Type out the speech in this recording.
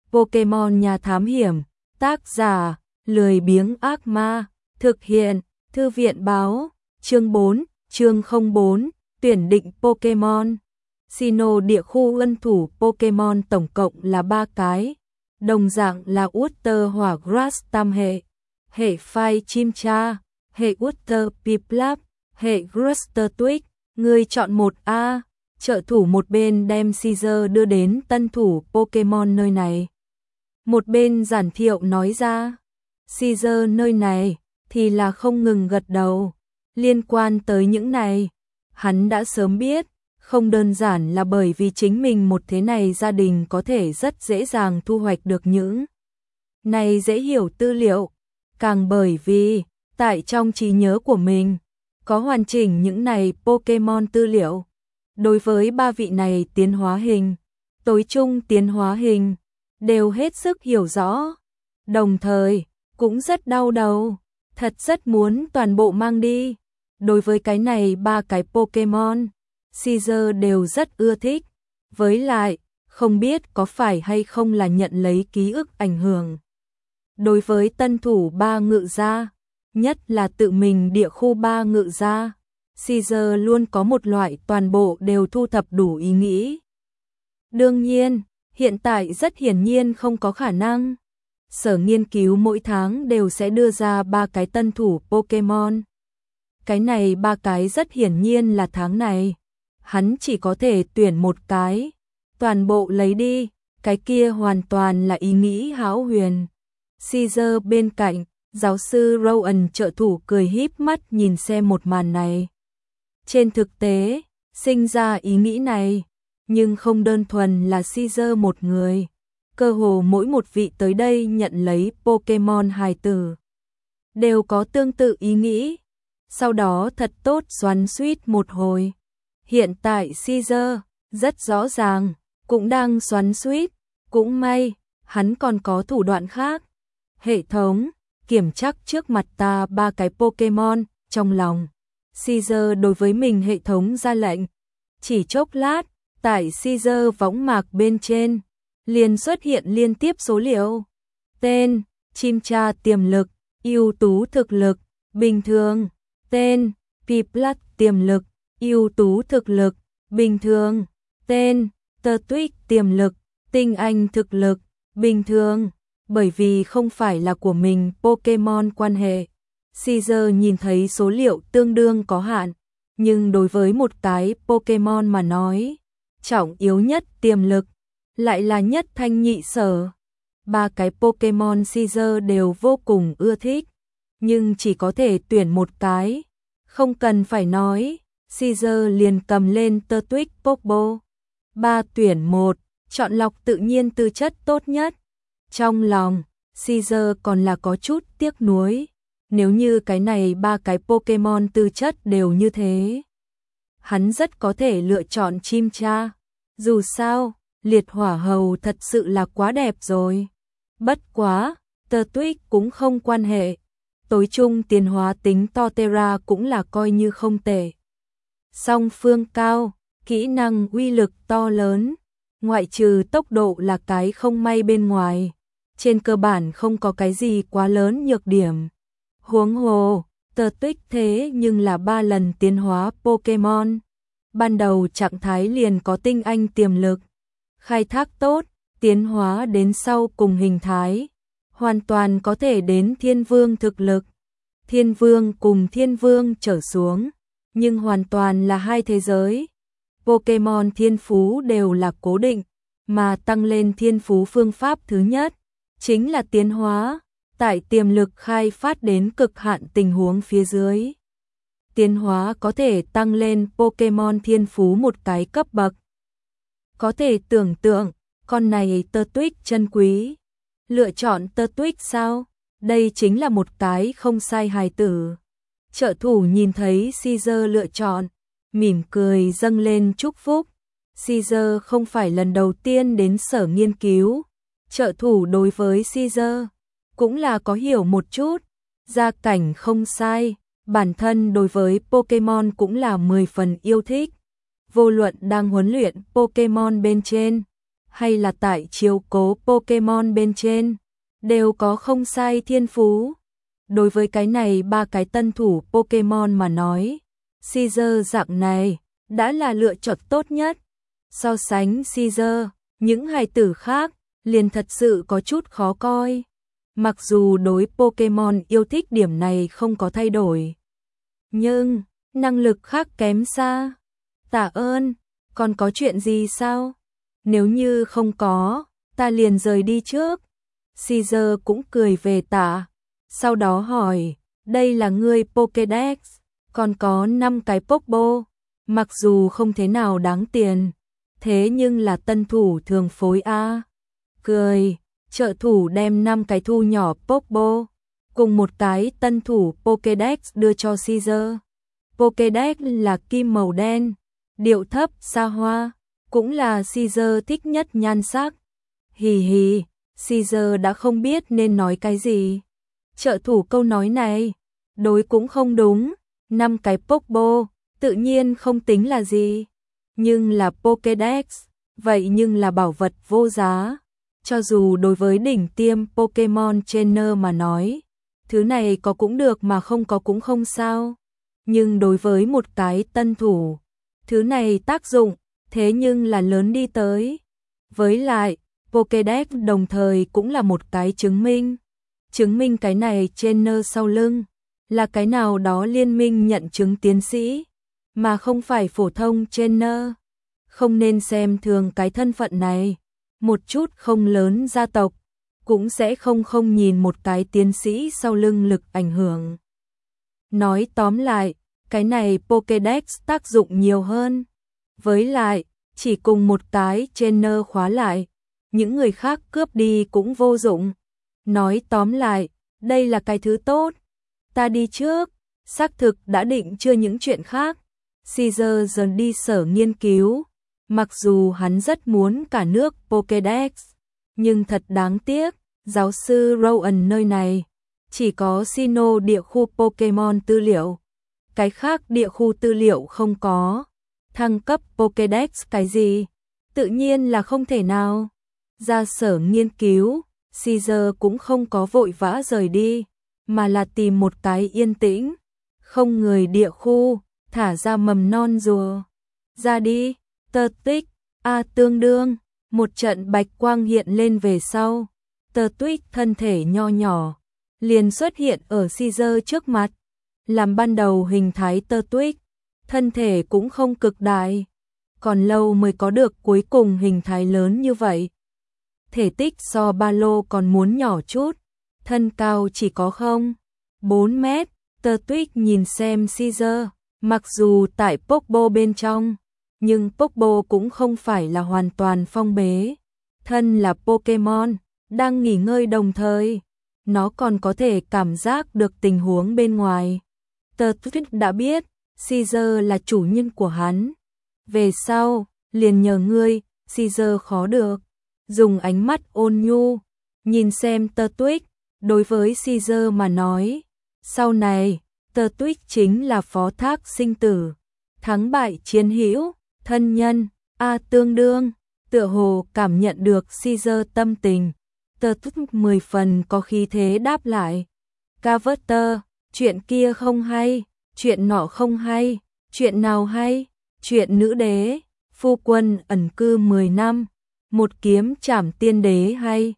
Pokemon nhà thám hiểm, tác giả, lười biếng ác ma, thực hiện, thư viện báo, chương 4, chương 04, tuyển định Pokemon. Sinnoh địa khu ân thủ Pokemon tổng cộng là 3 cái, đồng dạng là Water hỏa Grass tam hệ Fire Chimchar, hệ Water Piplup, hệ Grass Twig, người chọn một A. Trợ thủ một bên đem Caesar đưa đến tân thủ Pokemon nơi này. Một bên giản thiệu nói ra, Caesar nơi này thì là không ngừng gật đầu. Liên quan tới những này, hắn đã sớm biết, không đơn giản là bởi vì chính mình một thế này gia đình có thể rất dễ dàng thu hoạch được những này dễ hiểu tư liệu, càng bởi vì tại trong trí nhớ của mình có hoàn chỉnh những này Pokemon tư liệu. Đối với 3 vị này tiến hóa hình, tối trung tiến hóa hình, đều hết sức hiểu rõ, đồng thời cũng rất đau đầu, thật rất muốn toàn bộ mang đi. Đối với cái này 3 cái Pokemon, Caesar đều rất ưa thích, với lại, không biết có phải hay không là nhận lấy ký ức ảnh hưởng. Đối với tân thủ 3 ngự gia, nhất là tự mình địa khu 3 ngự gia, Caesar luôn có một loại toàn bộ đều thu thập đủ ý nghĩ. Đương nhiên, hiện tại rất hiển nhiên không có khả năng. Sở nghiên cứu mỗi tháng đều sẽ đưa ra 3 cái tân thủ Pokemon. Cái này 3 cái rất hiển nhiên là tháng này. Hắn chỉ có thể tuyển một cái, toàn bộ lấy đi, cái kia hoàn toàn là ý nghĩ hão huyền. Caesar bên cạnh, giáo sư Rowan trợ thủ cười híp mắt nhìn xem một màn này. Trên thực tế, sinh ra ý nghĩ này, nhưng không đơn thuần là Caesar một người. Cơ hồ mỗi một vị tới đây nhận lấy Pokemon hài tử đều có tương tự ý nghĩ. Sau đó thật tốt xoắn xuýt một hồi. Hiện tại Caesar, rất rõ ràng, cũng đang xoắn xuýt. Cũng may, hắn còn có thủ đoạn khác. Hệ thống, kiểm chắc trước mặt ta 3 cái Pokemon, trong lòng. Caesar đối với mình hệ thống ra lệnh. Chỉ chốc lát, tại Caesar võng mạc bên trên, liền xuất hiện liên tiếp số liệu. Tên, Chimchar tiềm lực, ưu tú thực lực, bình thường. Tên, Piplup tiềm lực, ưu tú thực lực, bình thường. Tên, Turtwig tiềm lực, tinh anh thực lực, bình thường. Bởi vì không phải là của mình Pokemon quan hệ, Caesar nhìn thấy số liệu tương đương có hạn, nhưng đối với một cái Pokemon mà nói, trọng yếu nhất tiềm lực, lại là nhất thanh nhị sở. 3 cái Pokemon Caesar đều vô cùng ưa thích, nhưng chỉ có thể tuyển một cái. Không cần phải nói, Caesar liền cầm lên Turtwig Popo. 3 tuyển 1, chọn lọc tự nhiên tư chất tốt nhất. Trong lòng, Caesar còn là có chút tiếc nuối. Nếu như cái này 3 cái Pokemon tư chất đều như thế, hắn rất có thể lựa chọn Chimchar. Dù sao, liệt hỏa hầu thật sự là quá đẹp rồi. Bất quá, Turtwig cũng không quan hệ. Tối trung tiến hóa tính Torterra cũng là coi như không tệ. Song phương cao, kỹ năng uy lực to lớn, ngoại trừ tốc độ là cái không may bên ngoài. Trên cơ bản không có cái gì quá lớn nhược điểm. Huống hồ, Turtwig thế nhưng là 3 lần tiến hóa Pokemon. Ban đầu trạng thái liền có tinh anh tiềm lực. Khai thác tốt, tiến hóa đến sau cùng hình thái. Hoàn toàn có thể đến thiên vương thực lực. Thiên vương cùng thiên vương trở xuống, nhưng hoàn toàn là hai thế giới. Pokemon thiên phú đều là cố định, mà tăng lên thiên phú phương pháp thứ nhất chính là tiến hóa, tại tiềm lực khai phát đến cực hạn tình huống phía dưới. Tiến hóa có thể tăng lên Pokemon thiên phú một cái cấp bậc. Có thể tưởng tượng, con này Turtwig chân quý. Lựa chọn Turtwig sao? Đây chính là một cái không sai hài tử. Trợ thủ nhìn thấy Caesar lựa chọn, mỉm cười dâng lên chúc phúc. Caesar không phải lần đầu tiên đến sở nghiên cứu. Trợ thủ đối với Caesar cũng là có hiểu một chút. Gia cảnh không sai, bản thân đối với Pokemon cũng là 10 phần yêu thích. Vô luận đang huấn luyện Pokemon bên trên, hay là tại chiếu cố Pokemon bên trên, đều có không sai thiên phú. Đối với cái này ba cái tân thủ Pokemon mà nói, Caesar dạng này đã là lựa chọn tốt nhất. So sánh Caesar, những hài tử khác liền thật sự có chút khó coi. Mặc dù đối Pokemon yêu thích điểm này không có thay đổi, nhưng năng lực khác kém xa. Tạ ơn, còn có chuyện gì sao? Nếu như không có, ta liền rời đi trước. Caesar cũng cười về Tạ, sau đó hỏi, đây là ngươi Pokédex, còn có 5 cái Pokeball, mặc dù không thế nào đáng tiền, thế nhưng là tân thủ thường phối a. Cười, trợ thủ đem 5 cái thu nhỏ Pokeball cùng một cái tân thủ Pokédex đưa cho Caesar. Pokédex là kim màu đen, điệu thấp xa hoa, cũng là Caesar thích nhất nhan sắc. Hì hì, Caesar đã không biết nên nói cái gì. Trợ thủ câu nói này, đối cũng không đúng, 5 cái Pokeball, tự nhiên không tính là gì. Nhưng là Pokédex, vậy nhưng là bảo vật vô giá. Cho dù đối với đỉnh tiêm Pokemon trainer mà nói, thứ này có cũng được mà không có cũng không sao. Nhưng đối với một cái tân thủ, thứ này tác dụng, thế nhưng là lớn đi tới. Với lại, Pokédex đồng thời cũng là một cái chứng minh. Chứng minh cái này trainer sau lưng, là cái nào đó liên minh nhận chứng tiến sĩ, mà không phải phổ thông trainer. Không nên xem thường cái thân phận này. Một chút không lớn gia tộc, cũng sẽ không nhìn một cái tiến sĩ sau lưng lực ảnh hưởng. Nói tóm lại, cái này Pokédex tác dụng nhiều hơn. Với lại, chỉ cùng một cái trainer khóa lại, những người khác cướp đi cũng vô dụng. Nói tóm lại, đây là cái thứ tốt. Ta đi trước, xác thực đã định chưa những chuyện khác. Caesar dần đi sở nghiên cứu. Mặc dù hắn rất muốn cả nước Pokédex, nhưng thật đáng tiếc, giáo sư Rowan nơi này chỉ có Sinnoh địa khu Pokemon tư liệu. Cái khác địa khu tư liệu không có. Thăng cấp Pokédex cái gì? Tự nhiên là không thể nào. Ra sở nghiên cứu, Caesar cũng không có vội vã rời đi, mà là tìm một cái yên tĩnh, không người địa khu, thả ra mầm non rùa. Ra đi, tơ tích, tương đương, một trận bạch quang hiện lên về sau. Tơ tuyết thân thể nho nhỏ, liền xuất hiện ở Caesar trước mặt. Làm ban đầu hình thái tơ tuyết, thân thể cũng không cực đại, còn lâu mới có được cuối cùng hình thái lớn như vậy. Thể tích so ba lô còn muốn nhỏ chút, thân cao chỉ có 4 mét. Tơ tuyết nhìn xem Caesar, mặc dù tại Pokeball bên trong, nhưng Pokeball cũng không phải là hoàn toàn phong bế. Thân là Pokemon, đang nghỉ ngơi đồng thời, nó còn có thể cảm giác được tình huống bên ngoài. Tơ tuyết đã biết, Caesar là chủ nhân của hắn. Về sau, liền nhờ ngươi, Caesar khó được. Dùng ánh mắt ôn nhu, nhìn xem tơ tuyết, đối với Caesar mà nói. Sau này, tơ tuyết chính là phó thác sinh tử. Thắng bại chiến hữu, thân nhân, tương đương, tựa hồ cảm nhận được Caesar tâm tình. Tơ tuyết 10 phần có khí thế đáp lại. Carver, chuyện kia không hay, chuyện nọ không hay, chuyện nào hay, chuyện nữ đế, phu quân ẩn cư 10 năm, một kiếm trảm tiên đế hay.